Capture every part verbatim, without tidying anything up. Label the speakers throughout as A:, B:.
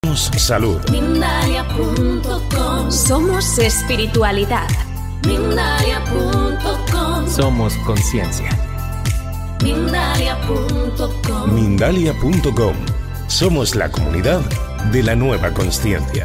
A: Salud.
B: Mindalia punto com.
C: Somos espiritualidad.
B: Mindalia punto com.
D: Somos conciencia.
B: Mindalia punto com.
A: Mindalia punto com. Somos la comunidad de la nueva consciencia.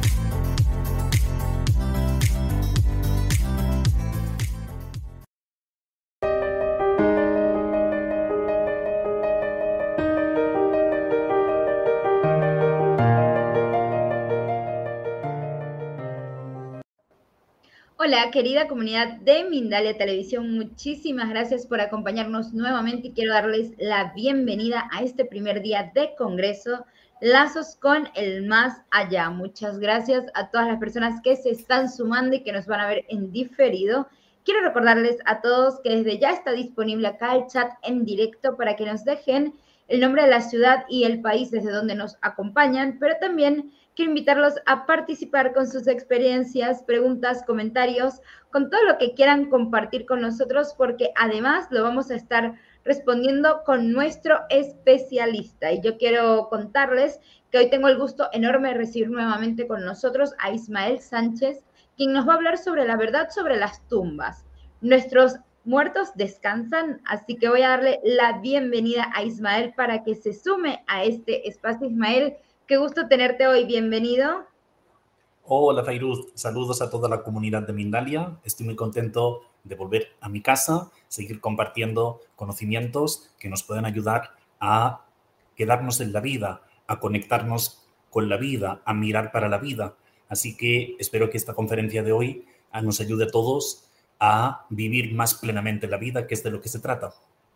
E: Hola, querida comunidad de Mindalia Televisión, muchísimas gracias por acompañarnos nuevamente y quiero darles la bienvenida a este primer día de Congreso Lazos con el Más Allá. Muchas gracias a todas las personas que se están sumando y que nos van a ver en diferido. Quiero recordarles a todos que desde ya está disponible acá el chat en directo para que nos dejen el nombre de la ciudad y el país desde donde nos acompañan, pero también quiero invitarlos a participar con sus experiencias, preguntas, comentarios, con todo lo que quieran compartir con nosotros, porque además lo vamos a estar respondiendo con nuestro especialista. Y yo quiero contarles que hoy tengo el gusto enorme de recibir nuevamente con nosotros a Ismael Sánchez, quien nos va a hablar sobre la verdad sobre las tumbas. Nuestros muertos descansan, así que voy a darle la bienvenida a Ismael para que se sume a este espacio. Ismael, qué gusto tenerte hoy, bienvenido.
F: Hola Fairuz, saludos a toda la comunidad de Mindalia. Estoy muy contento de volver a mi casa, seguir compartiendo conocimientos que nos pueden ayudar a quedarnos en la vida, a conectarnos con la vida, a mirar para la vida. Así que espero que esta conferencia de hoy nos ayude a todos a vivir más plenamente la vida, que es de lo que se trata.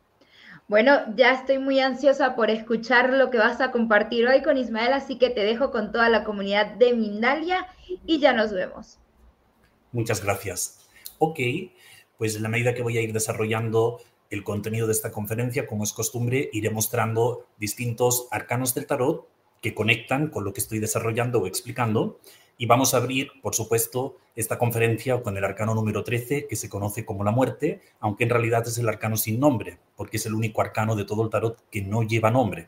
E: Bueno, ya estoy muy ansiosa por escuchar lo que vas a compartir hoy con Ismael, así que te dejo con toda la comunidad de Mindalia y ya nos vemos.
F: Muchas gracias. Ok, pues en la medida que voy a ir desarrollando el contenido de esta conferencia, como es costumbre, iré mostrando distintos arcanos del tarot que conectan con lo que estoy desarrollando o explicando. Y vamos a abrir, por supuesto, esta conferencia con el arcano número trece, que se conoce como la muerte, aunque en realidad es el arcano sin nombre, porque es el único arcano de todo el tarot que no lleva nombre.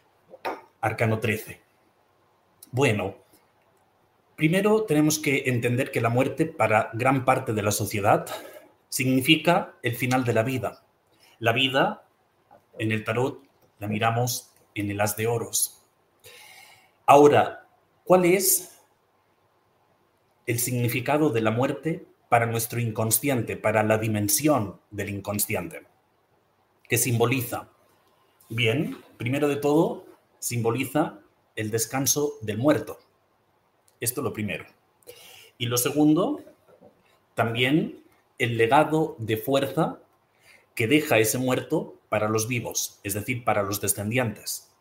F: Arcano trece. Bueno, primero tenemos que entender que la muerte para gran parte de la sociedad significa el final de la vida. La vida, en el tarot, la miramos en el as de oros. Ahora, ¿cuál es el significado de la muerte para nuestro inconsciente, para la dimensión del inconsciente? ¿Qué simboliza? Bien, primero de todo, simboliza el descanso del muerto. Esto es lo primero. Y lo segundo, también el legado de fuerza que deja ese muerto para los vivos, es decir, para los descendientes.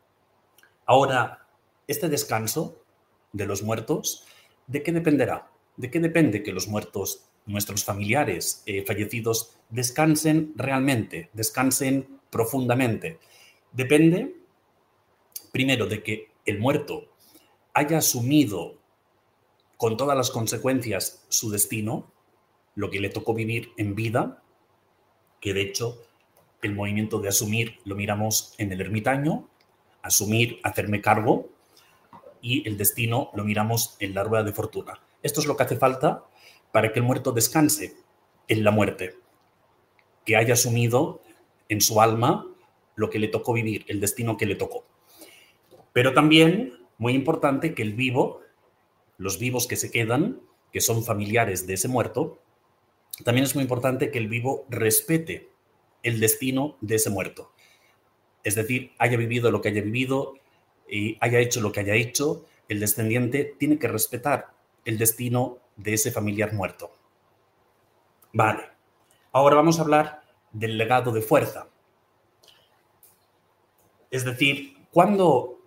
F: Ahora, este descanso de los muertos, ¿de qué dependerá? ¿De qué depende que los muertos, nuestros familiares eh, fallecidos, descansen realmente, descansen profundamente? Depende, primero, de que el muerto haya asumido con todas las consecuencias su destino, lo que le tocó vivir en vida, que de hecho el movimiento de asumir lo miramos en el ermitaño, asumir, hacerme cargo, y el destino lo miramos en la rueda de fortuna. Esto es lo que hace falta para que el muerto descanse en la muerte, que haya asumido en su alma lo que le tocó vivir, el destino que le tocó. Pero también, muy importante, que el vivo, los vivos que se quedan, que son familiares de ese muerto, también es muy importante que el vivo respete el destino de ese muerto. Es decir, haya vivido lo que haya vivido, y haya hecho lo que haya hecho, el descendiente tiene que respetar el destino de ese familiar muerto. Vale, ahora vamos a hablar del legado de fuerza. Es decir, cuando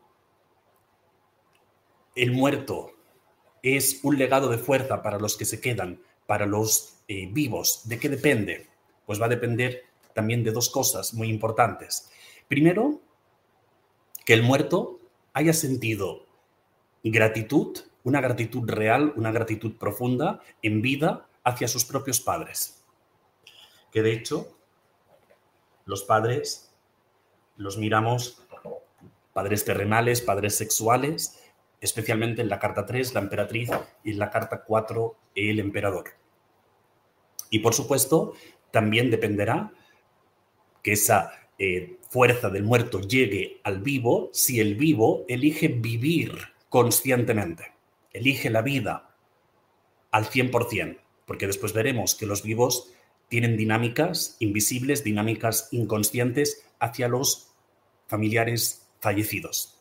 F: el muerto es un legado de fuerza para los que se quedan, para los eh, vivos, ¿de qué depende? Pues va a depender también de dos cosas muy importantes. Primero, que el muerto haya sentido gratitud, una gratitud real, una gratitud profunda en vida hacia sus propios padres. Que de hecho, los padres los miramos, padres terrenales, padres sexuales, especialmente en la carta tres, la emperatriz, y en la carta cuatro, el emperador. Y por supuesto, también dependerá que esa eh, fuerza del muerto llegue al vivo si el vivo elige vivir conscientemente, elige la vida al cien por ciento, porque después veremos que los vivos tienen dinámicas invisibles, dinámicas inconscientes hacia los familiares fallecidos.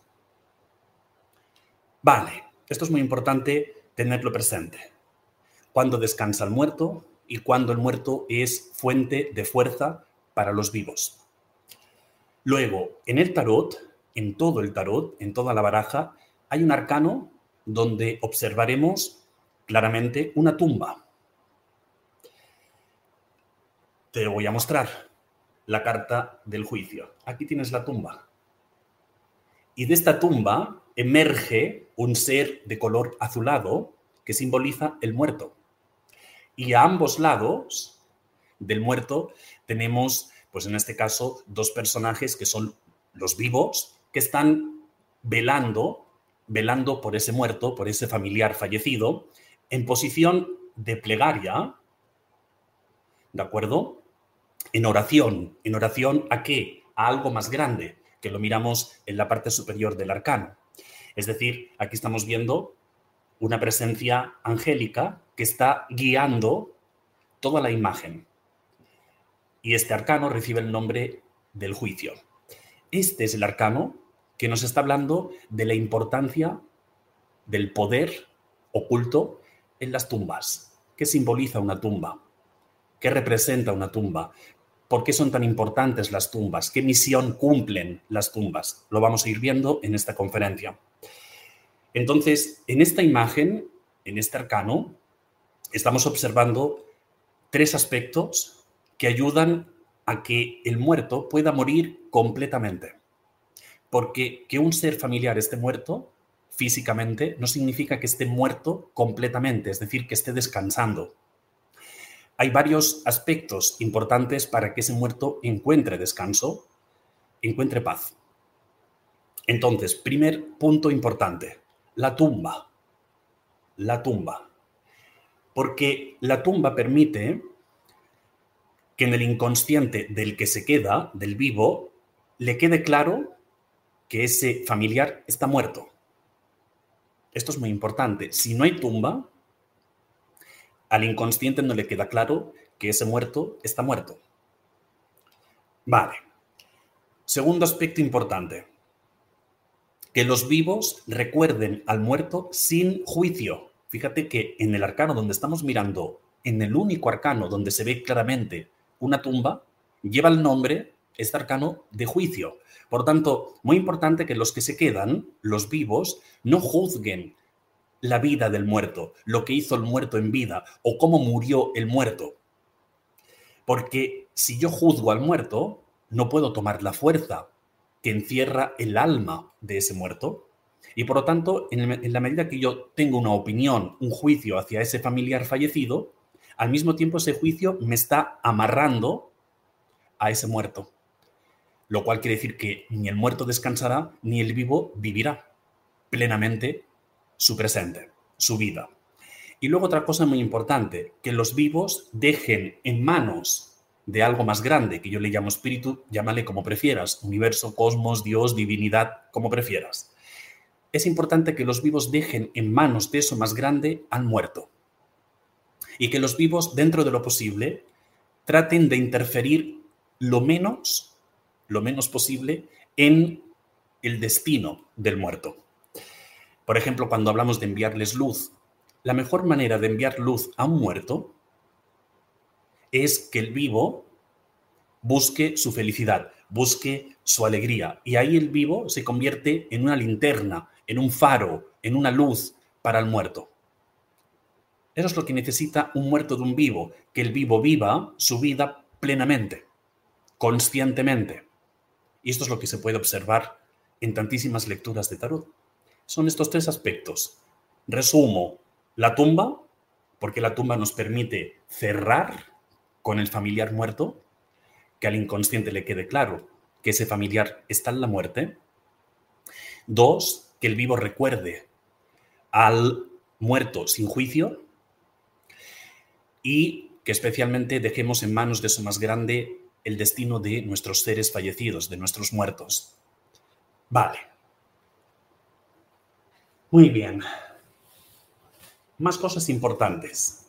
F: Vale, esto es muy importante tenerlo presente. Cuándo descansa el muerto y cuándo el muerto es fuente de fuerza para los vivos. Luego, en el tarot, en todo el tarot, en toda la baraja, hay un arcano donde observaremos claramente una tumba. Te voy a mostrar la carta del juicio. Aquí tienes la tumba. Y de esta tumba emerge un ser de color azulado que simboliza el muerto. Y a ambos lados del muerto tenemos, pues en este caso, dos personajes que son los vivos, que están velando, velando por ese muerto, por ese familiar fallecido, en posición de plegaria, ¿de acuerdo? En oración. ¿En oración a qué? A algo más grande, que lo miramos en la parte superior del arcano. Es decir, aquí estamos viendo una presencia angélica que está guiando toda la imagen. Y este arcano recibe el nombre del juicio. Este es el arcano que nos está hablando de la importancia del poder oculto en las tumbas. ¿Qué simboliza una tumba? ¿Qué representa una tumba? ¿Por qué son tan importantes las tumbas? ¿Qué misión cumplen las tumbas? Lo vamos a ir viendo en esta conferencia. Entonces, en esta imagen, en este arcano, estamos observando tres aspectos que ayudan a que el muerto pueda morir completamente. Porque que un ser familiar esté muerto físicamente no significa que esté muerto completamente, es decir, que esté descansando. Hay varios aspectos importantes para que ese muerto encuentre descanso, encuentre paz. Entonces, primer punto importante, la tumba. La tumba. Porque la tumba permite que en el inconsciente del que se queda, del vivo, le quede claro que ese familiar está muerto. Esto es muy importante. Si no hay tumba, al inconsciente no le queda claro que ese muerto está muerto. Vale. Segundo aspecto importante. Que los vivos recuerden al muerto sin juicio. Fíjate que en el arcano donde estamos mirando, en el único arcano donde se ve claramente una tumba, lleva el nombre, este arcano, de juicio. Por tanto, muy importante que los que se quedan, los vivos, no juzguen la vida del muerto, lo que hizo el muerto en vida o cómo murió el muerto. Porque si yo juzgo al muerto, no puedo tomar la fuerza que encierra el alma de ese muerto. Y por lo tanto, en la medida que yo tengo una opinión, un juicio hacia ese familiar fallecido, al mismo tiempo ese juicio me está amarrando a ese muerto. Lo cual quiere decir que ni el muerto descansará, ni el vivo vivirá plenamente su presente, su vida. Y luego otra cosa muy importante, que los vivos dejen en manos de algo más grande, que yo le llamo espíritu, llámale como prefieras, universo, cosmos, Dios, divinidad, como prefieras. Es importante que los vivos dejen en manos de eso más grande al muerto. Y que los vivos, dentro de lo posible, traten de interferir lo menos, lo menos posible en el destino del muerto. Por ejemplo, cuando hablamos de enviarles luz, la mejor manera de enviar luz a un muerto es que el vivo busque su felicidad, busque su alegría. Y ahí el vivo se convierte en una linterna, en un faro, en una luz para el muerto. Eso es lo que necesita un muerto de un vivo, que el vivo viva su vida plenamente, conscientemente. Y esto es lo que se puede observar en tantísimas lecturas de tarot. Son estos tres aspectos. Resumo, la tumba, porque la tumba nos permite cerrar con el familiar muerto, que al inconsciente le quede claro que ese familiar está en la muerte. Dos, que el vivo recuerde al muerto sin juicio y que especialmente dejemos en manos de su más grande el destino de nuestros seres fallecidos, de nuestros muertos. Vale. Muy bien. Más cosas importantes.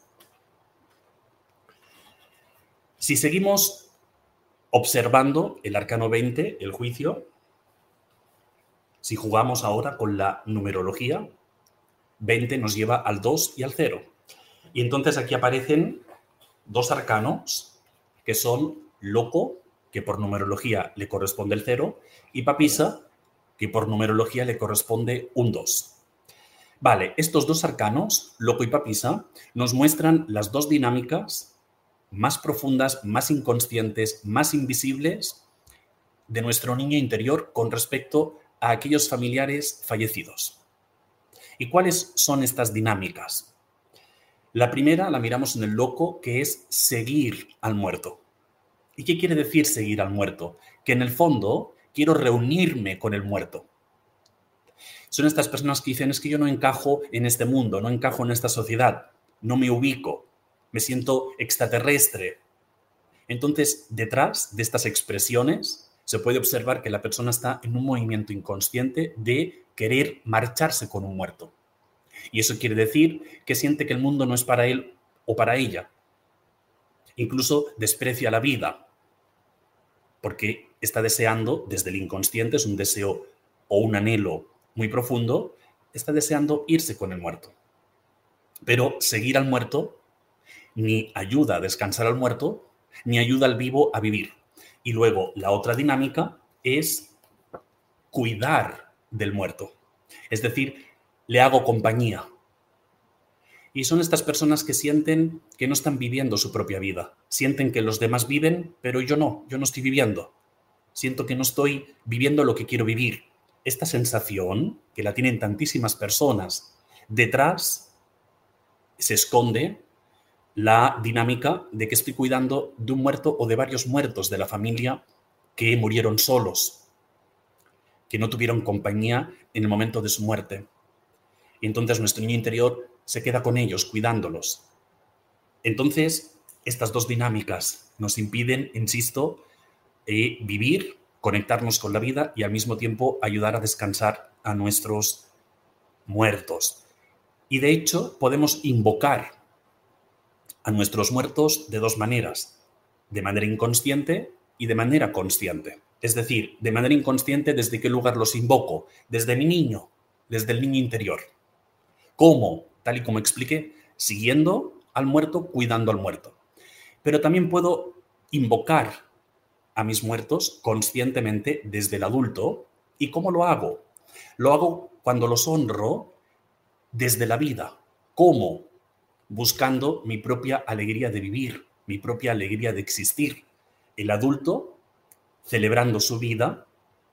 F: Si seguimos observando el arcano veinte, el juicio, si jugamos ahora con la numerología, veinte nos lleva al dos y al cero. Y entonces aquí aparecen dos arcanos que son loco, que por numerología le corresponde el cero, y papisa, que por numerología le corresponde un dos. Vale, estos dos arcanos, loco y papisa, nos muestran las dos dinámicas más profundas, más inconscientes, más invisibles de nuestro niño interior con respecto a aquellos familiares fallecidos. ¿Y cuáles son estas dinámicas? La primera la miramos en el loco, que es seguir al muerto. ¿Y qué quiere decir seguir al muerto? Que en el fondo quiero reunirme con el muerto. Son estas personas que dicen, es que yo no encajo en este mundo, no encajo en esta sociedad, no me ubico, me siento extraterrestre. Entonces, detrás de estas expresiones se puede observar que la persona está en un movimiento inconsciente de querer marcharse con un muerto. Y eso quiere decir que siente que el mundo no es para él o para ella. Incluso desprecia la vida, porque está deseando, desde el inconsciente, es un deseo o un anhelo muy profundo, está deseando irse con el muerto. Pero seguir al muerto ni ayuda a descansar al muerto, ni ayuda al vivo a vivir. Y luego la otra dinámica es cuidar del muerto. Es decir, le hago compañía. Y son estas personas que sienten que no están viviendo su propia vida. Sienten que los demás viven, pero yo no, yo no estoy viviendo. Siento que no estoy viviendo lo que quiero vivir. Esta sensación, que la tienen tantísimas personas, detrás se esconde la dinámica de que estoy cuidando de un muerto o de varios muertos de la familia que murieron solos, que no tuvieron compañía en el momento de su muerte. Y entonces nuestro niño interior se queda con ellos, cuidándolos. Entonces, estas dos dinámicas nos impiden, insisto, eh, vivir, conectarnos con la vida y al mismo tiempo ayudar a descansar a nuestros muertos. Y de hecho, podemos invocar a nuestros muertos de dos maneras, de manera inconsciente y de manera consciente. Es decir, de manera inconsciente, ¿desde qué lugar los invoco? Desde mi niño, desde el niño interior. ¿Cómo? Tal y como expliqué, siguiendo al muerto, cuidando al muerto. Pero también puedo invocar a mis muertos conscientemente desde el adulto. ¿Y cómo lo hago? Lo hago cuando los honro desde la vida. ¿Cómo? Buscando mi propia alegría de vivir, mi propia alegría de existir. El adulto, celebrando su vida,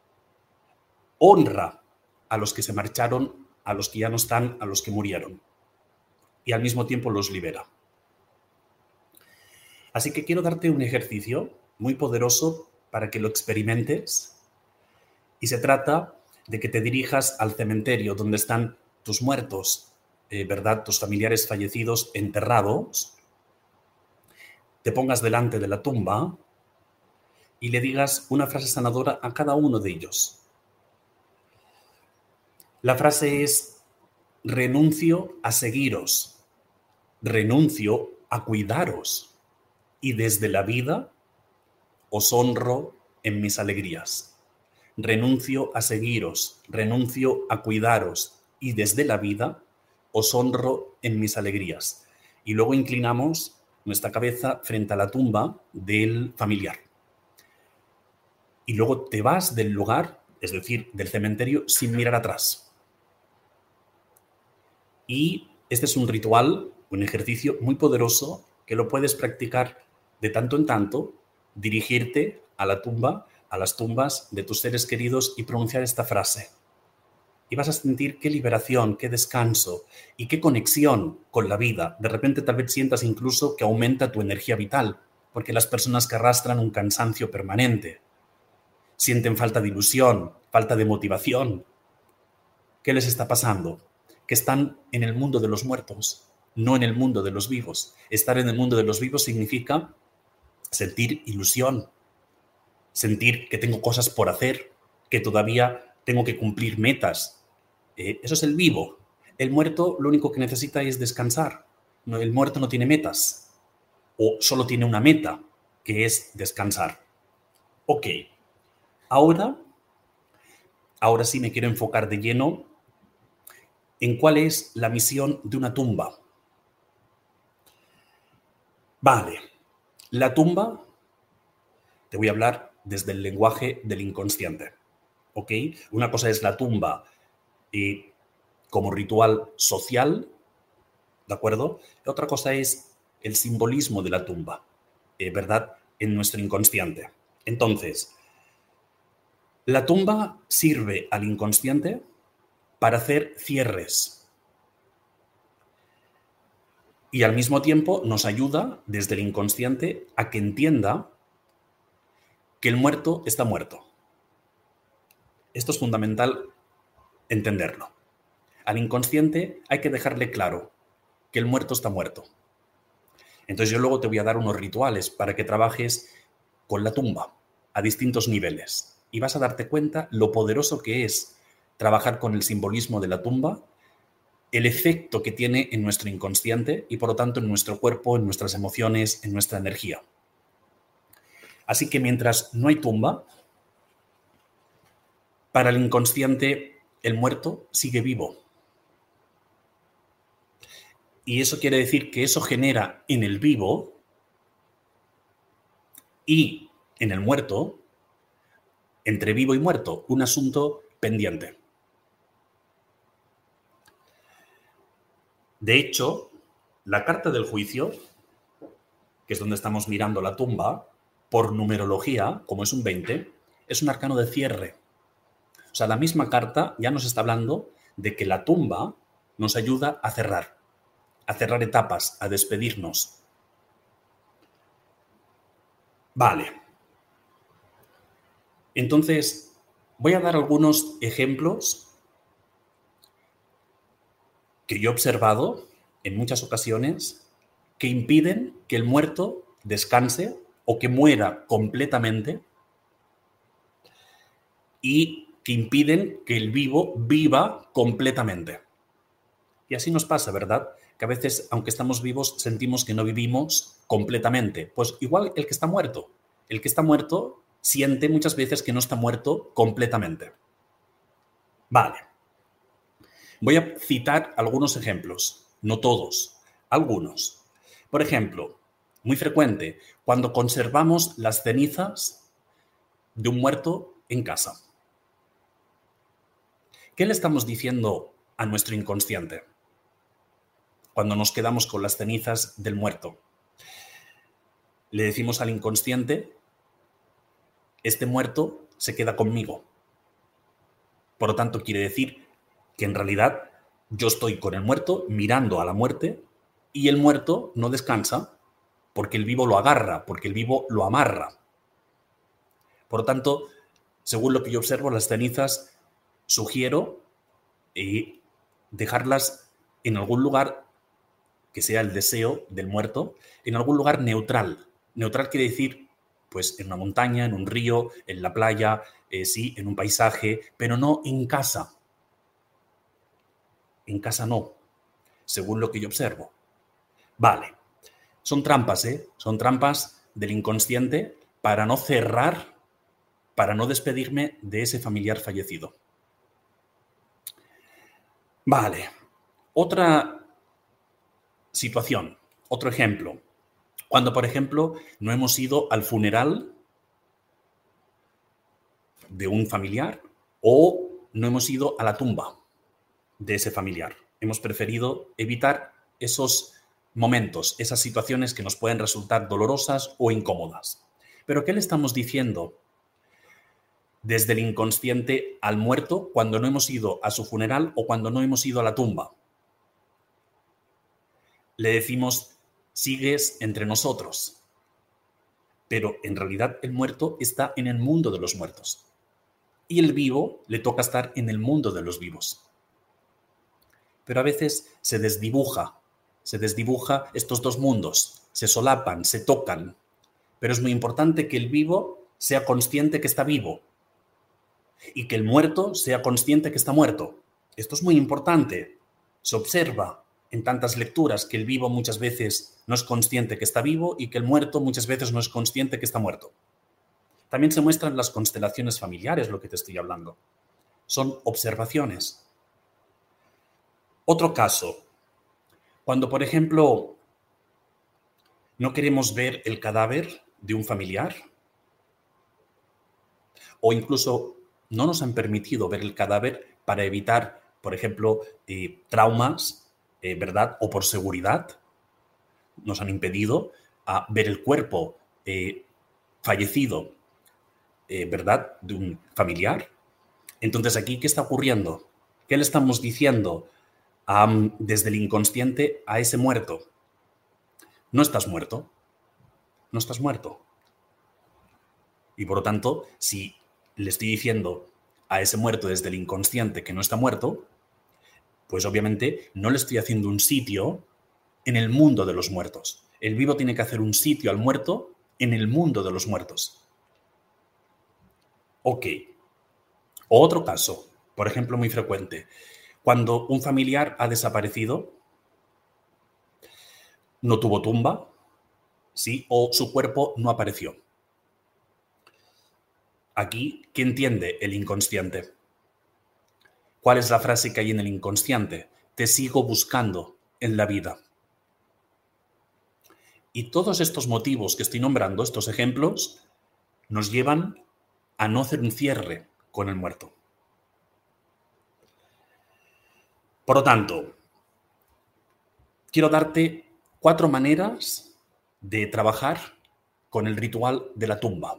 F: honra a los que se marcharon, a los que ya no están, a los que murieron. Y al mismo tiempo los libera. Así que quiero darte un ejercicio muy poderoso para que lo experimentes. Y se trata de que te dirijas al cementerio donde están tus muertos, eh, ¿verdad? Tus familiares fallecidos enterrados. Te pongas delante de la tumba y le digas una frase sanadora a cada uno de ellos. La frase es: renuncio a seguiros, renuncio a cuidaros y desde la vida os honro en mis alegrías. Renuncio a seguiros, renuncio a cuidaros y desde la vida os honro en mis alegrías. Y luego inclinamos nuestra cabeza frente a la tumba del familiar. Y luego te vas del lugar, es decir, del cementerio, sin mirar atrás. Y este es un ritual, un ejercicio muy poderoso que lo puedes practicar de tanto en tanto, dirigirte a la tumba, a las tumbas de tus seres queridos y pronunciar esta frase. Y vas a sentir qué liberación, qué descanso y qué conexión con la vida. De repente tal vez sientas incluso que aumenta tu energía vital, porque las personas que arrastran un cansancio permanente sienten falta de ilusión, falta de motivación. ¿Qué les está pasando? que están en el mundo de los muertos, no en el mundo de los vivos. Estar en el mundo de los vivos significa sentir ilusión, sentir que tengo cosas por hacer, que todavía tengo que cumplir metas. Eh, eso es el vivo. El muerto lo único que necesita es descansar. No, el muerto no tiene metas, o solo tiene una meta, que es descansar. Ok, ahora, ahora sí me quiero enfocar de lleno en cuál es la misión de una tumba. Vale, la tumba, te voy a hablar desde el lenguaje del inconsciente, ¿ok? Una cosa es la tumba eh, como ritual social, ¿de acuerdo? Otra cosa es el simbolismo de la tumba, eh, ¿verdad? En nuestro inconsciente. Entonces, la tumba sirve al inconsciente para hacer cierres y al mismo tiempo nos ayuda desde el inconsciente a que entienda que el muerto está muerto. Esto es fundamental entenderlo. Al inconsciente hay que dejarle claro que el muerto está muerto. Entonces yo luego te voy a dar unos rituales para que trabajes con la tumba a distintos niveles y vas a darte cuenta lo poderoso que es trabajar con el simbolismo de la tumba, el efecto que tiene en nuestro inconsciente y por lo tanto en nuestro cuerpo, en nuestras emociones, en nuestra energía. Así que mientras no hay tumba, para el inconsciente el muerto sigue vivo. Y eso quiere decir que eso genera en el vivo y en el muerto, entre vivo y muerto, un asunto pendiente. De hecho, la carta del juicio, que es donde estamos mirando la tumba, por numerología, como es un veinte, es un arcano de cierre. O sea, la misma carta ya nos está hablando de que la tumba nos ayuda a cerrar, a cerrar etapas, a despedirnos. Vale. Entonces, voy a dar algunos ejemplos que yo he observado en muchas ocasiones que impiden que el muerto descanse o que muera completamente y que impiden que el vivo viva completamente. Y así nos pasa, ¿verdad? Que a veces, aunque estamos vivos, sentimos que no vivimos completamente. Pues igual el que está muerto. El que está muerto siente muchas veces que no está muerto completamente. Vale. Voy a citar algunos ejemplos, no todos, algunos. Por ejemplo, muy frecuente, cuando conservamos las cenizas de un muerto en casa. ¿Qué le estamos diciendo a nuestro inconsciente cuando nos quedamos con las cenizas del muerto? Le decimos al inconsciente, este muerto se queda conmigo. Por lo tanto, quiere decir que en realidad yo estoy con el muerto mirando a la muerte y el muerto no descansa porque el vivo lo agarra, porque el vivo lo amarra. Por lo tanto, según lo que yo observo, las cenizas sugiero eh, dejarlas en algún lugar que sea el deseo del muerto, en algún lugar neutral. Neutral quiere decir, pues, en una montaña, en un río, en la playa, eh, sí, en un paisaje, pero no en casa. En casa no, según lo que yo observo. Vale, son trampas, ¿eh? Son trampas del inconsciente para no cerrar, para no despedirme de ese familiar fallecido. Vale, otra situación, otro ejemplo. Cuando, por ejemplo, no hemos ido al funeral de un familiar o no hemos ido a la tumba de ese familiar. Hemos preferido evitar esos momentos, esas situaciones que nos pueden resultar dolorosas o incómodas. ¿Pero qué le estamos diciendo desde el inconsciente al muerto cuando no hemos ido a su funeral o cuando no hemos ido a la tumba? Le decimos, sigues entre nosotros. Pero en realidad el muerto está en el mundo de los muertos. Y el vivo le toca estar en el mundo de los vivos. pero a veces se desdibuja, se desdibuja estos dos mundos, se solapan, se tocan, pero es muy importante que el vivo sea consciente que está vivo y que el muerto sea consciente que está muerto. Esto es muy importante. Se observa en tantas lecturas que el vivo muchas veces no es consciente que está vivo y que el muerto muchas veces no es consciente que está muerto. También se muestran las constelaciones familiares, lo que te estoy hablando. Son observaciones. Otro caso, cuando, por ejemplo, no queremos ver el cadáver de un familiar o incluso no nos han permitido ver el cadáver para evitar, por ejemplo, eh, traumas, eh, ¿verdad? O por seguridad, nos han impedido a ver el cuerpo eh, fallecido, eh, ¿verdad? De un familiar. Entonces, aquí, ¿qué está ocurriendo? ¿Qué le estamos diciendo um, desde el inconsciente a ese muerto? No estás muerto. No estás muerto. Y por lo tanto, si le estoy diciendo a ese muerto desde el inconsciente que no está muerto, pues obviamente no le estoy haciendo un sitio en el mundo de los muertos. El vivo tiene que hacer un sitio al muerto en el mundo de los muertos. Ok. Otro caso, por ejemplo, muy frecuente. Cuando un familiar ha desaparecido, no tuvo tumba, ¿sí? O su cuerpo no apareció. Aquí, ¿qué entiende el inconsciente? ¿Cuál es la frase que hay en el inconsciente? Te sigo buscando en la vida. Y todos estos motivos que estoy nombrando, estos ejemplos, nos llevan a no hacer un cierre con el muerto. Por lo tanto, quiero darte cuatro maneras de trabajar con el ritual de la tumba.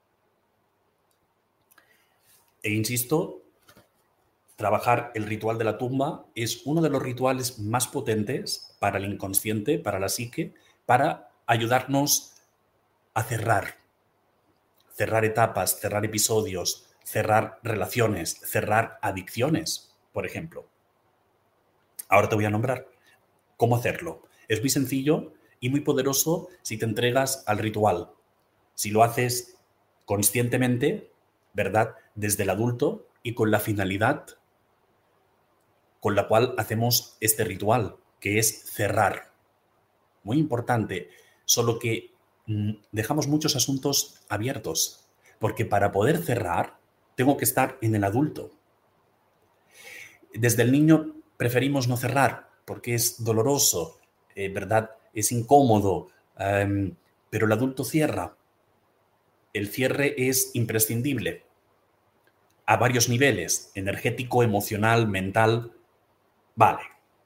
F: E insisto, trabajar el ritual de la tumba es uno de los rituales más potentes para el inconsciente, para la psique, para ayudarnos a cerrar. Cerrar etapas, cerrar episodios, cerrar relaciones, cerrar adicciones, por ejemplo. Ahora te voy a nombrar cómo hacerlo. Es muy sencillo y muy poderoso si te entregas al ritual. Si lo haces conscientemente, ¿verdad? Desde el adulto y con la finalidad con la cual hacemos este ritual, que es cerrar. Muy importante, solo que mm, dejamos muchos asuntos abiertos, porque para poder cerrar tengo que estar en el adulto. Desde el niño preferimos no cerrar, porque es doloroso, eh, ¿verdad? Es incómodo, um, pero el adulto cierra. El cierre es imprescindible a varios niveles, energético, emocional, mental. Vale.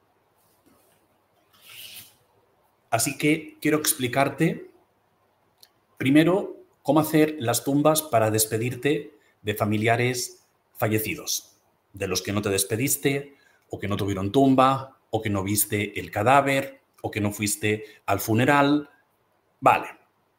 F: Así que quiero explicarte primero cómo hacer las tumbas para despedirte de familiares fallecidos, de los que no te despediste o que no tuvieron tumba o que no viste el cadáver o que no fuiste al funeral. Vale.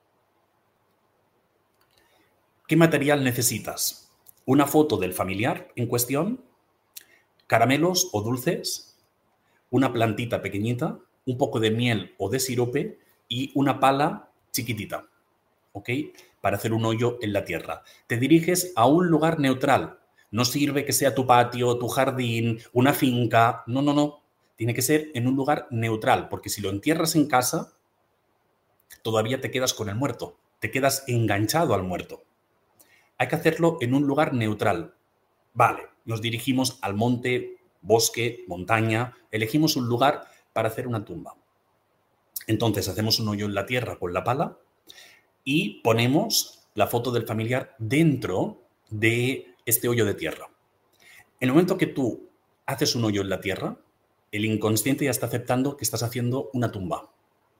F: ¿Qué material necesitas? Una foto del familiar en cuestión, caramelos o dulces, una plantita pequeñita, un poco de miel o de sirope y una pala chiquitita, ¿ok? Para hacer un hoyo en la tierra. Te diriges a un lugar neutral. No sirve que sea tu patio, tu jardín, una finca. No, no, no. Tiene que ser en un lugar neutral, porque si lo entierras en casa, todavía te quedas con el muerto. Te quedas enganchado al muerto. Hay que hacerlo en un lugar neutral. Vale, nos dirigimos al monte, bosque, montaña. Elegimos un lugar para hacer una tumba. Entonces hacemos un hoyo en la tierra con la pala y ponemos la foto del familiar dentro de este hoyo de tierra. En el momento que tú haces un hoyo en la tierra, el inconsciente ya está aceptando que estás haciendo una tumba.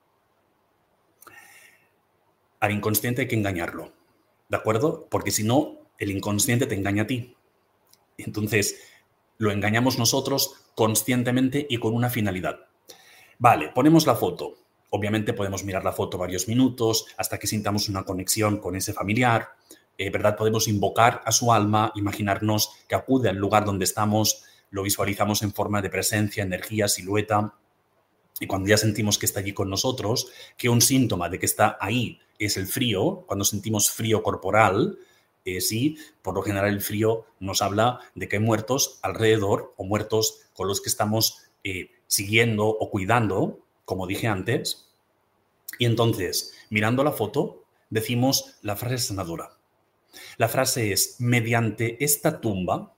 F: Al inconsciente hay que engañarlo, ¿de acuerdo? Porque si no, el inconsciente te engaña a ti. Entonces, lo engañamos nosotros conscientemente y con una finalidad. Vale, ponemos la foto. Obviamente podemos mirar la foto varios minutos hasta que sintamos una conexión con ese familiar, eh, ¿verdad? Podemos invocar a su alma, imaginarnos que acude al lugar donde estamos lo visualizamos en forma de presencia, energía, silueta. Y cuando ya sentimos que está allí con nosotros, que un síntoma de que está ahí es el frío, cuando sentimos frío corporal, eh, sí, por lo general el frío nos habla de que hay muertos alrededor o muertos con los que estamos eh, siguiendo o cuidando, como dije antes. Y entonces, mirando la foto, decimos la frase sanadora. La frase es: mediante esta tumba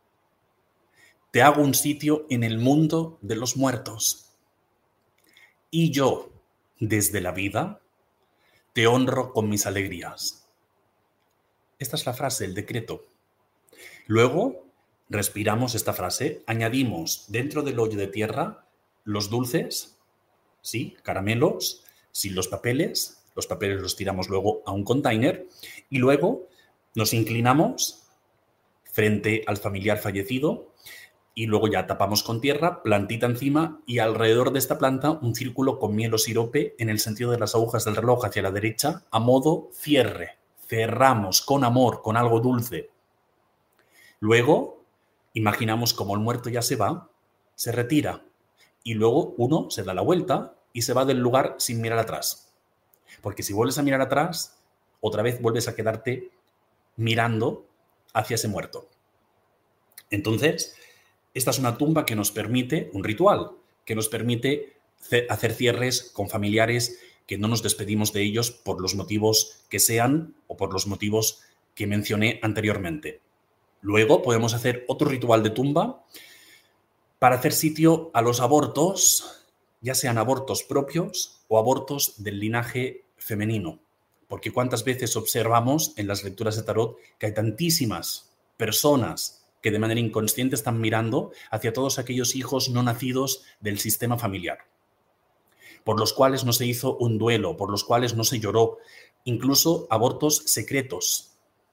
F: te hago un sitio en el mundo de los muertos. Y yo, desde la vida, te honro con mis alegrías. Esta es la frase, el decreto. Luego, respiramos esta frase, añadimos dentro del hoyo de tierra los dulces, sí, caramelos, sin los papeles. Los papeles los tiramos luego a un container y luego nos inclinamos frente al familiar fallecido y luego ya tapamos con tierra, plantita encima y alrededor de esta planta un círculo con miel o sirope en el sentido de las agujas del reloj hacia la derecha a modo cierre. Cerramos con amor, con algo dulce. Luego imaginamos como el muerto ya se va, se retira y luego uno se da la vuelta y se va del lugar sin mirar atrás. Porque si vuelves a mirar atrás, otra vez vuelves a quedarte mirando hacia ese muerto. Entonces, esta es una tumba que nos permite, un ritual, que nos permite hacer cierres con familiares que no nos despedimos de ellos por los motivos que sean o por los motivos que mencioné anteriormente. Luego podemos hacer otro ritual de tumba para hacer sitio a los abortos, ya sean abortos propios o abortos del linaje femenino. Porque cuántas veces observamos en las lecturas de tarot que hay tantísimas personas que de manera inconsciente están mirando hacia todos aquellos hijos no nacidos del sistema familiar, por los cuales no se hizo un duelo, por los cuales no se lloró, incluso abortos secretos.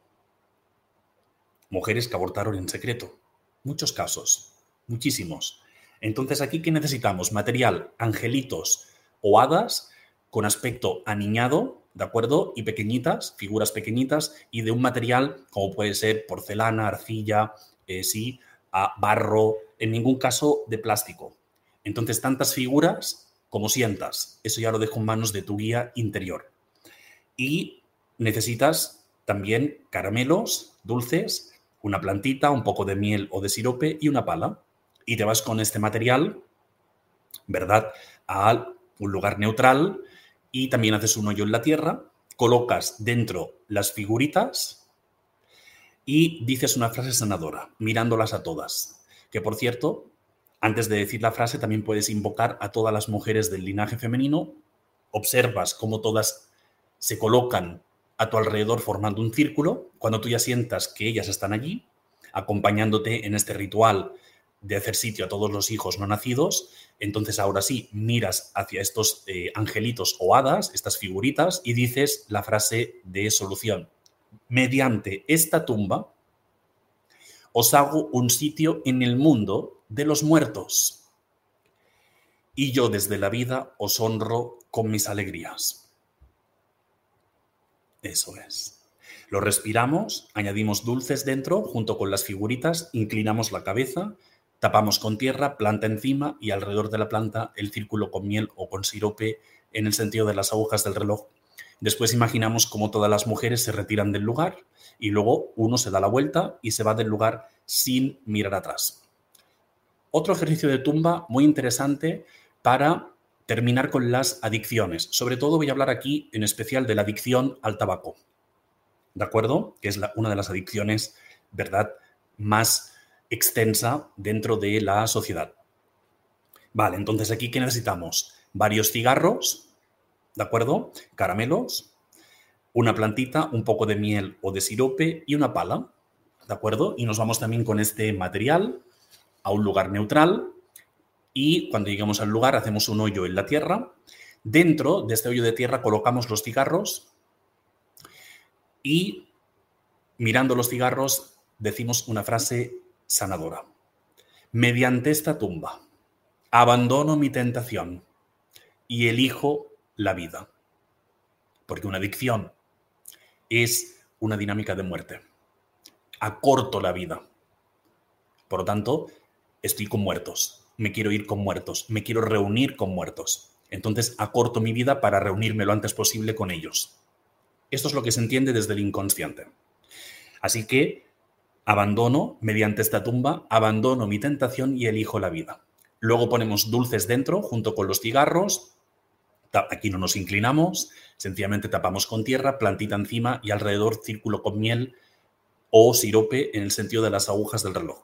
F: Mujeres que abortaron en secreto. Muchos casos, muchísimos. Entonces, ¿aquí qué necesitamos? Material, angelitos o hadas con aspecto aniñado, ¿de acuerdo? Y pequeñitas, figuras pequeñitas, y de un material como puede ser porcelana, arcilla, eh, sí, a barro, en ningún caso de plástico. Entonces, tantas figuras como sientas. Eso ya lo dejo en manos de tu guía interior. Y necesitas también caramelos, dulces, una plantita, un poco de miel o de sirope y una pala. Y te vas con este material, ¿verdad?, a un lugar neutral y también haces un hoyo en la tierra, colocas dentro las figuritas y dices una frase sanadora, mirándolas a todas. Que, por cierto, antes de decir la frase también puedes invocar a todas las mujeres del linaje femenino. Observas cómo todas se colocan a tu alrededor formando un círculo. Cuando tú ya sientas que ellas están allí, acompañándote en este ritual de hacer sitio a todos los hijos no nacidos, entonces ahora sí miras hacia estos eh, angelitos o hadas, estas figuritas, y dices la frase de solución. Mediante esta tumba os hago un sitio en el mundo de los muertos y yo desde la vida os honro con mis alegrías. Eso es. Lo respiramos, añadimos dulces dentro junto con las figuritas, inclinamos la cabeza, tapamos con tierra, planta encima y alrededor de la planta el círculo con miel o con sirope en el sentido de las agujas del reloj. Después imaginamos cómo todas las mujeres se retiran del lugar y luego uno se da la vuelta y se va del lugar sin mirar atrás. Otro ejercicio de tumba muy interesante para terminar con las adicciones. Sobre todo voy a hablar aquí en especial de la adicción al tabaco, ¿de acuerdo? Que es la, una de las adicciones, ¿verdad?, más extensa dentro de la sociedad. Vale, entonces aquí ¿qué necesitamos? Varios cigarros, ¿de acuerdo? Caramelos, una plantita, un poco de miel o de sirope y una pala, ¿de acuerdo? Y nos vamos también con este material a un lugar neutral y cuando lleguemos al lugar hacemos un hoyo en la tierra. Dentro de este hoyo de tierra colocamos los cigarros y mirando los cigarros decimos una frase sanadora. Mediante esta tumba abandono mi tentación y elijo la vida. Porque una adicción es una dinámica de muerte. Acorto la vida. Por lo tanto, estoy con muertos, me quiero ir con muertos, me quiero reunir con muertos. Entonces acorto mi vida para reunirme lo antes posible con ellos. Esto es lo que se entiende desde el inconsciente. Así que abandono, mediante esta tumba, abandono mi tentación y elijo la vida. Luego ponemos dulces dentro, junto con los cigarros. Aquí no nos inclinamos, sencillamente tapamos con tierra, plantita encima y alrededor círculo con miel o sirope en el sentido de las agujas del reloj.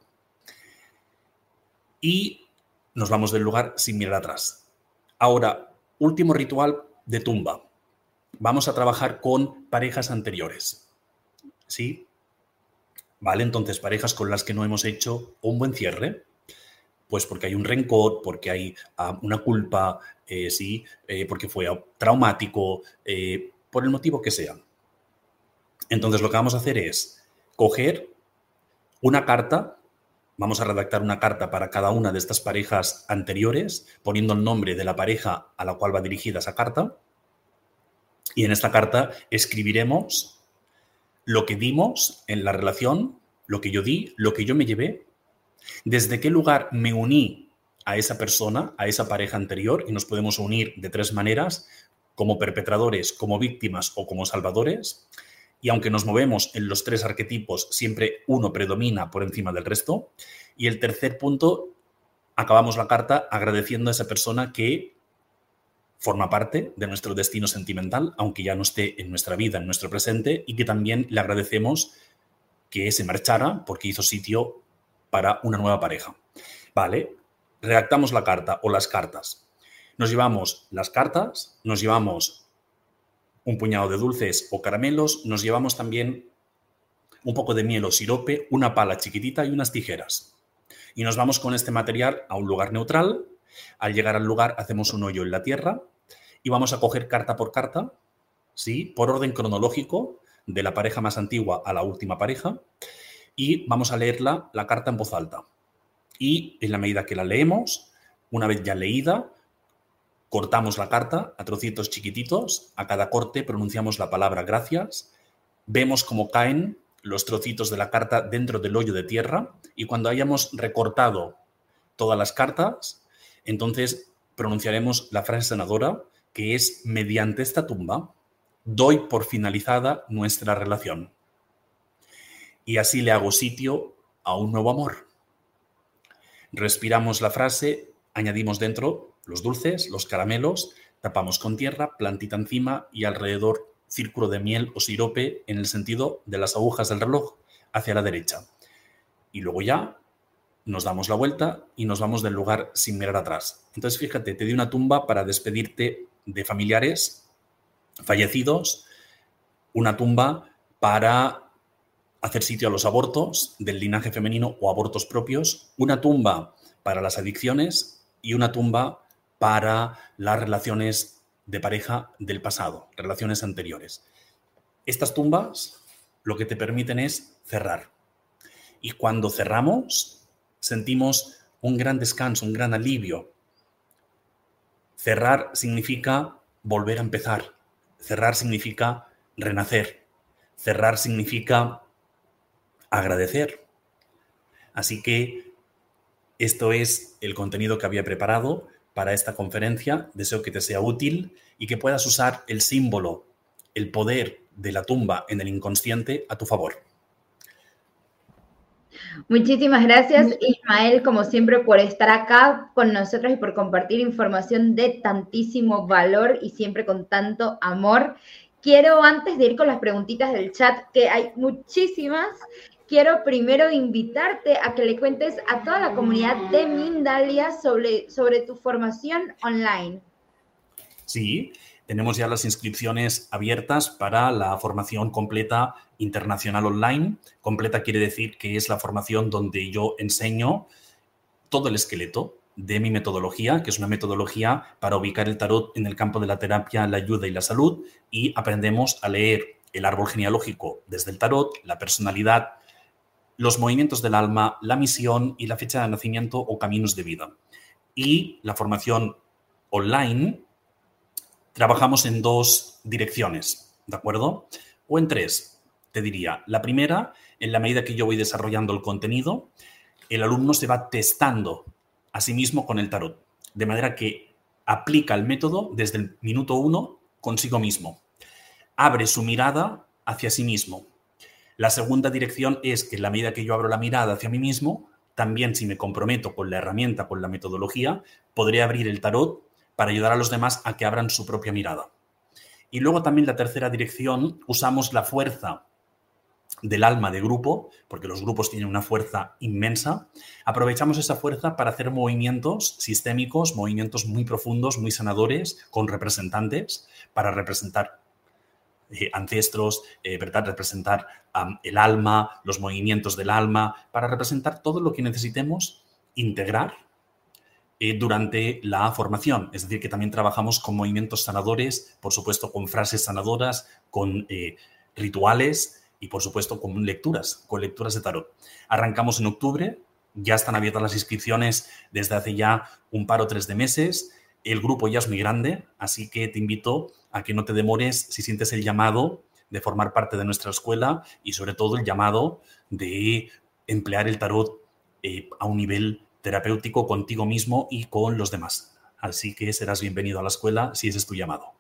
F: Y nos vamos del lugar sin mirar atrás. Ahora, último ritual de tumba. Vamos a trabajar con parejas anteriores. ¿Sí? Vale, entonces parejas con las que no hemos hecho un buen cierre, pues porque hay un rencor, porque hay uh, una culpa, eh, sí, eh, porque fue traumático, eh, por el motivo que sea. Entonces lo que vamos a hacer es coger una carta, vamos a redactar una carta para cada una de estas parejas anteriores, poniendo el nombre de la pareja a la cual va dirigida esa carta, y en esta carta escribiremos lo que dimos en la relación, lo que yo di, lo que yo me llevé, desde qué lugar me uní a esa persona, a esa pareja anterior, y nos podemos unir de tres maneras, como perpetradores, como víctimas o como salvadores, y aunque nos movemos en los tres arquetipos, siempre uno predomina por encima del resto. Y el tercer punto, acabamos la carta agradeciendo a esa persona que forma parte de nuestro destino sentimental, aunque ya no esté en nuestra vida, en nuestro presente, y que también le agradecemos que se marchara porque hizo sitio para una nueva pareja. Vale, redactamos la carta o las cartas. Nos llevamos las cartas, nos llevamos un puñado de dulces o caramelos, nos llevamos también un poco de miel o sirope, una pala chiquitita y unas tijeras. Y nos vamos con este material a un lugar neutral. Al llegar al lugar hacemos un hoyo en la tierra y vamos a coger carta por carta, ¿sí? Por orden cronológico, de la pareja más antigua a la última pareja, y vamos a leerla, la carta en voz alta. Y en la medida que la leemos, una vez ya leída, cortamos la carta a trocitos chiquititos, a cada corte pronunciamos la palabra gracias, vemos cómo caen los trocitos de la carta dentro del hoyo de tierra y cuando hayamos recortado todas las cartas, entonces pronunciaremos la frase sanadora que es: mediante esta tumba doy por finalizada nuestra relación. Y así le hago sitio a un nuevo amor. Respiramos la frase, añadimos dentro los dulces, los caramelos, tapamos con tierra, plantita encima y alrededor círculo de miel o sirope en el sentido de las agujas del reloj hacia la derecha. Y luego ya nos damos la vuelta y nos vamos del lugar sin mirar atrás. Entonces, fíjate, te di una tumba para despedirte de familiares fallecidos, una tumba para hacer sitio a los abortos del linaje femenino o abortos propios, una tumba para las adicciones y una tumba para las relaciones de pareja del pasado, relaciones anteriores. Estas tumbas lo que te permiten es cerrar. Y cuando cerramos, sentimos un gran descanso, un gran alivio. Cerrar significa volver a empezar. Cerrar significa renacer. Cerrar significa agradecer. Así que esto es el contenido que había preparado para esta conferencia. Deseo que te sea útil y que puedas usar el símbolo, el poder de la tumba en el inconsciente a tu favor.
E: Muchísimas gracias, Ismael, como siempre, por estar acá con nosotros y por compartir información de tantísimo valor y siempre con tanto amor. Quiero, antes de ir con las preguntitas del chat, que hay muchísimas, quiero primero invitarte a que le cuentes a toda la comunidad de Mindalia sobre, sobre tu formación online.
F: Sí, tenemos ya las inscripciones abiertas para la formación completa internacional online. Completa quiere decir que es la formación donde yo enseño todo el esqueleto de mi metodología, que es una metodología para ubicar el tarot en el campo de la terapia, la ayuda y la salud, y aprendemos a leer el árbol genealógico desde el tarot, la personalidad, los movimientos del alma, la misión y la fecha de nacimiento o caminos de vida. Y la formación online trabajamos en dos direcciones, ¿de acuerdo? O en tres, te diría. La primera, en la medida que yo voy desarrollando el contenido, el alumno se va testando a sí mismo con el tarot, de manera que aplica el método desde el minuto uno consigo mismo. Abre su mirada hacia sí mismo. La segunda dirección es que en la medida que yo abro la mirada hacia mí mismo, también si me comprometo con la herramienta, con la metodología, podré abrir el tarot para ayudar a los demás a que abran su propia mirada. Y luego también la tercera dirección, usamos la fuerza del alma de grupo, porque los grupos tienen una fuerza inmensa. Aprovechamos esa fuerza para hacer movimientos sistémicos, movimientos muy profundos, muy sanadores, con representantes, para representar eh, ancestros, eh, ¿verdad? representar um, el alma, los movimientos del alma, para representar todo lo que necesitemos integrar eh, durante la formación. Es decir, que también trabajamos con movimientos sanadores, por supuesto con frases sanadoras, con eh, rituales, y, por supuesto, con lecturas, con lecturas de tarot. Arrancamos en octubre, ya están abiertas las inscripciones desde hace ya un par o tres de meses. El grupo ya es muy grande, así que te invito a que no te demores si sientes el llamado de formar parte de nuestra escuela y, sobre todo, el llamado de emplear el tarot eh, a un nivel terapéutico contigo mismo y con los demás. Así que serás bienvenido a la escuela si ese es tu llamado.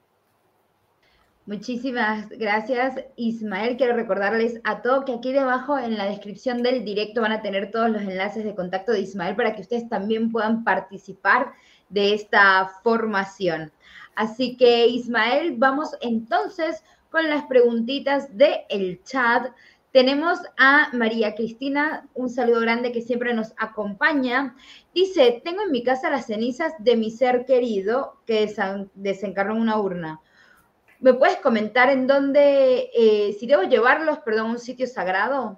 E: Muchísimas gracias, Ismael. Quiero recordarles a todos que aquí debajo en la descripción del directo van a tener todos los enlaces de contacto de Ismael para que ustedes también puedan participar de esta formación. Así que, Ismael, vamos entonces con las preguntitas del chat. Tenemos a María Cristina, un saludo grande que siempre nos acompaña. Dice, tengo en mi casa las cenizas de mi ser querido que desencarnó en una urna. ¿Me puedes comentar en dónde, eh, si debo llevarlos, perdón, a un sitio sagrado?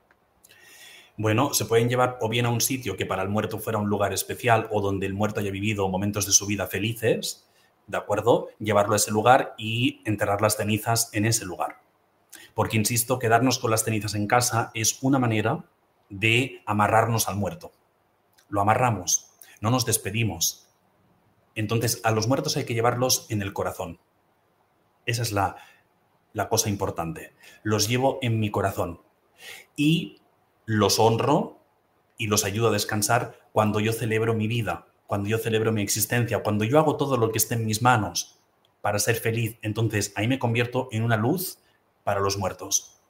F: Bueno, se pueden llevar o bien a un sitio que para el muerto fuera un lugar especial o donde el muerto haya vivido momentos de su vida felices, ¿de acuerdo? Llevarlo a ese lugar y enterrar las cenizas en ese lugar. Porque, insisto, quedarnos con las cenizas en casa es una manera de amarrarnos al muerto. Lo amarramos, no nos despedimos. Entonces, a los muertos hay que llevarlos en el corazón. Esa es la, la cosa importante. Los llevo en mi corazón y los honro y los ayudo a descansar cuando yo celebro mi vida, cuando yo celebro mi existencia, cuando yo hago todo lo que esté en mis manos para ser feliz. Entonces, ahí me convierto en una luz para los muertos.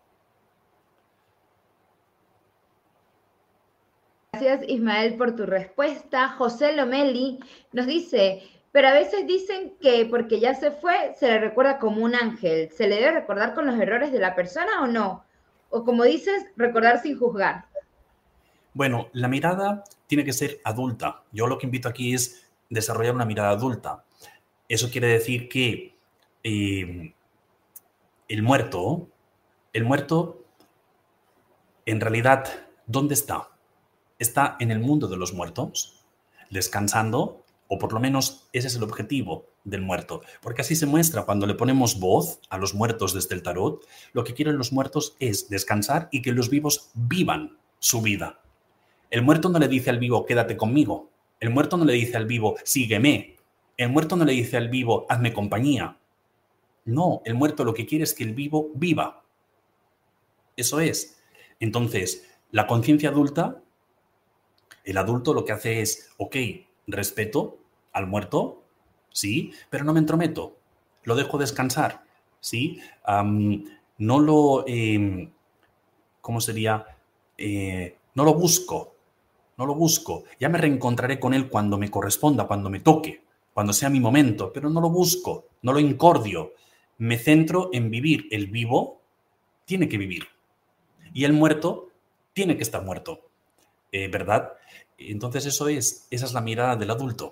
E: Gracias, Ismael, por tu respuesta. José Lomeli nos dice... Pero a veces dicen que porque ya se fue, se le recuerda como un ángel. ¿Se le debe recordar con los errores de la persona o no? O como dices, recordar sin juzgar.
F: Bueno, la mirada tiene que ser adulta. Yo lo que invito aquí es desarrollar una mirada adulta. Eso quiere decir que eh, el muerto, el muerto, en realidad, ¿dónde está? Está en el mundo de los muertos, descansando. O por lo menos ese es el objetivo del muerto. Porque así se muestra cuando le ponemos voz a los muertos desde el tarot. Lo que quieren los muertos es descansar y que los vivos vivan su vida. El muerto no le dice al vivo, quédate conmigo. El muerto no le dice al vivo, sígueme. El muerto no le dice al vivo, hazme compañía. No, el muerto lo que quiere es que el vivo viva. Eso es. Entonces, la conciencia adulta, el adulto lo que hace es, ok, respeto al muerto, sí, pero no me entrometo, lo dejo descansar, sí, um, no lo, eh, ¿cómo sería? Eh, no lo busco, no lo busco, ya me reencontraré con él cuando me corresponda, cuando me toque, cuando sea mi momento, pero no lo busco, no lo incordio, me centro en vivir. El vivo tiene que vivir y el muerto tiene que estar muerto, eh, ¿verdad? Entonces eso es, esa es la mirada del adulto.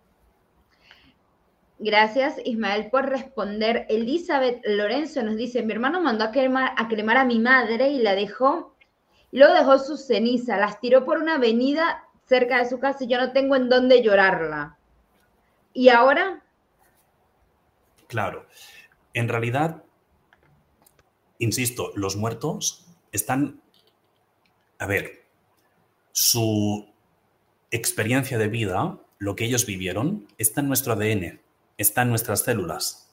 E: Gracias, Ismael, por responder. Elizabeth Lorenzo nos dice, mi hermano mandó a cremar, a cremar a mi madre y la dejó, y luego dejó sus cenizas, las tiró por una avenida cerca de su casa y yo no tengo en dónde llorarla. ¿Y ahora?
F: Claro. En realidad, insisto, los muertos están, a ver, su experiencia de vida, lo que ellos vivieron, está en nuestro A D N, está en nuestras células.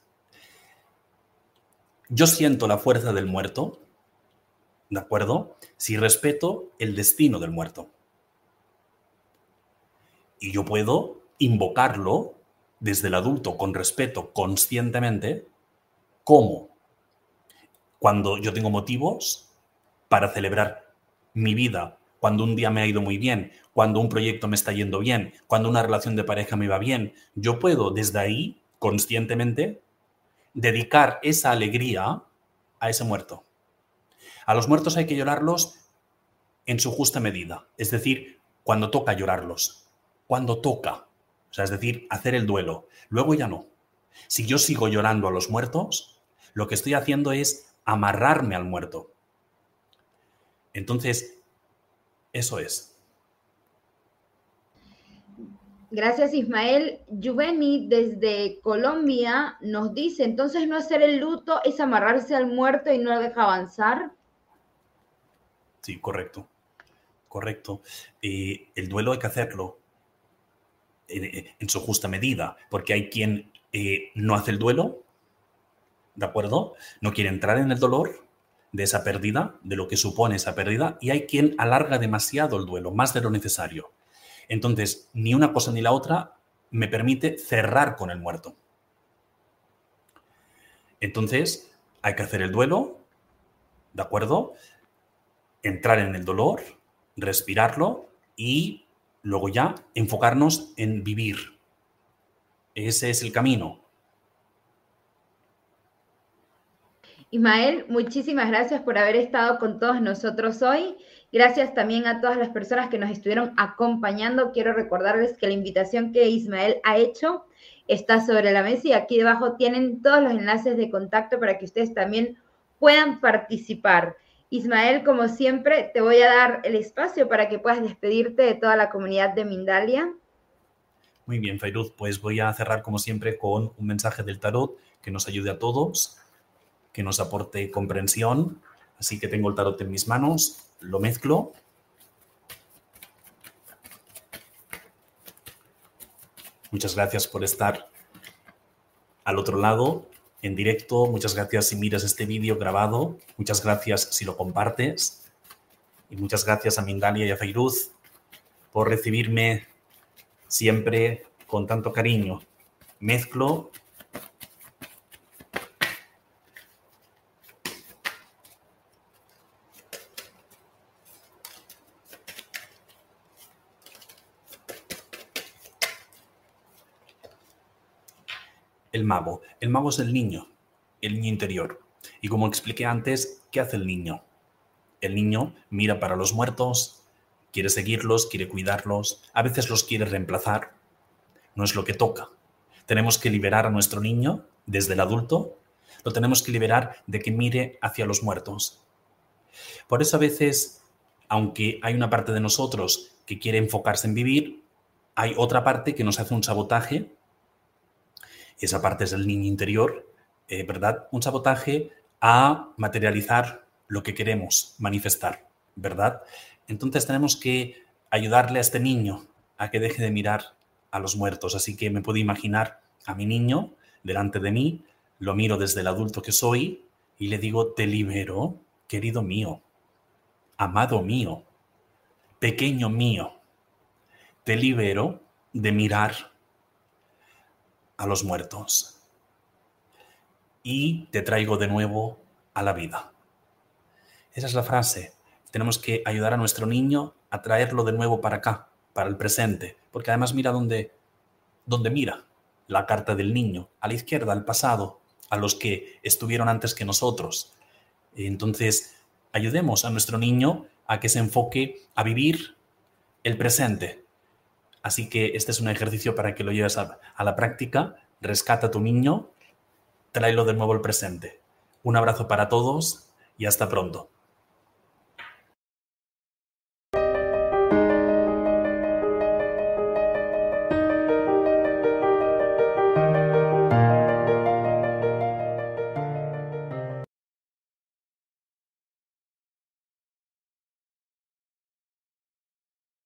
F: Yo siento la fuerza del muerto, ¿de acuerdo? Si respeto el destino del muerto. Y yo puedo invocarlo desde el adulto con respeto, conscientemente. ¿Cómo? Cuando yo tengo motivos para celebrar mi vida, cuando un día me ha ido muy bien, cuando un proyecto me está yendo bien, cuando una relación de pareja me va bien, yo puedo desde ahí, conscientemente, dedicar esa alegría a ese muerto. A los muertos hay que llorarlos en su justa medida, es decir, cuando toca llorarlos, cuando toca, o sea, es decir, hacer el duelo. Luego ya no. Si yo sigo llorando a los muertos, lo que estoy haciendo es amarrarme al muerto. Entonces, eso es.
E: Gracias, Ismael. Yuveni, desde Colombia, nos dice, entonces no hacer el luto es amarrarse al muerto y no lo deja avanzar.
F: Sí, correcto. Correcto. Eh, el duelo hay que hacerlo en, en su justa medida, porque hay quien eh, no hace el duelo, ¿de acuerdo? No quiere entrar en el dolor de esa pérdida, de lo que supone esa pérdida, y hay quien alarga demasiado el duelo, más de lo necesario. Entonces, ni una cosa ni la otra me permite cerrar con el muerto. Entonces, hay que hacer el duelo, ¿de acuerdo? Entrar en el dolor, respirarlo y luego ya enfocarnos en vivir. Ese es el camino.
E: Ismael, muchísimas gracias por haber estado con todos nosotros hoy. Gracias también a todas las personas que nos estuvieron acompañando. Quiero recordarles que la invitación que Ismael ha hecho está sobre la mesa y aquí debajo tienen todos los enlaces de contacto para que ustedes también puedan participar. Ismael, como siempre, te voy a dar el espacio para que puedas despedirte de toda la comunidad de Mindalia.
F: Muy bien, Fairuz, pues voy a cerrar como siempre con un mensaje del tarot que nos ayude a todos, que nos aporte comprensión. Así que tengo el tarot en mis manos, lo mezclo. Muchas gracias por estar al otro lado, en directo. Muchas gracias si miras este vídeo grabado. Muchas gracias si lo compartes. Y muchas gracias a Mindalia y a Fairuz por recibirme siempre con tanto cariño. Mezclo. El mago. El mago es el niño, el niño interior. Y como expliqué antes, ¿qué hace el niño? El niño mira para los muertos, quiere seguirlos, quiere cuidarlos, a veces los quiere reemplazar. No es lo que toca. Tenemos que liberar a nuestro niño desde el adulto, lo tenemos que liberar de que mire hacia los muertos. Por eso a veces, aunque hay una parte de nosotros que quiere enfocarse en vivir, hay otra parte que nos hace un sabotaje. Esa parte es el niño interior, eh, ¿verdad? Un sabotaje a materializar lo que queremos manifestar, ¿verdad? Entonces tenemos que ayudarle a este niño a que deje de mirar a los muertos. Así que me puedo imaginar a mi niño delante de mí, lo miro desde el adulto que soy y le digo, te libero, querido mío, amado mío, pequeño mío, te libero de mirar a los muertos y te traigo de nuevo a la vida. Esa es la frase. Tenemos que ayudar a nuestro niño a traerlo de nuevo para acá, para el presente, porque además mira dónde, dónde mira la carta del niño, a la izquierda, al pasado, a los que estuvieron antes que nosotros. Entonces, ayudemos a nuestro niño a que se enfoque a vivir el presente. Así que este es un ejercicio para que lo lleves a, a la práctica. Rescata a tu niño, tráelo de nuevo al presente. Un abrazo para todos y hasta pronto.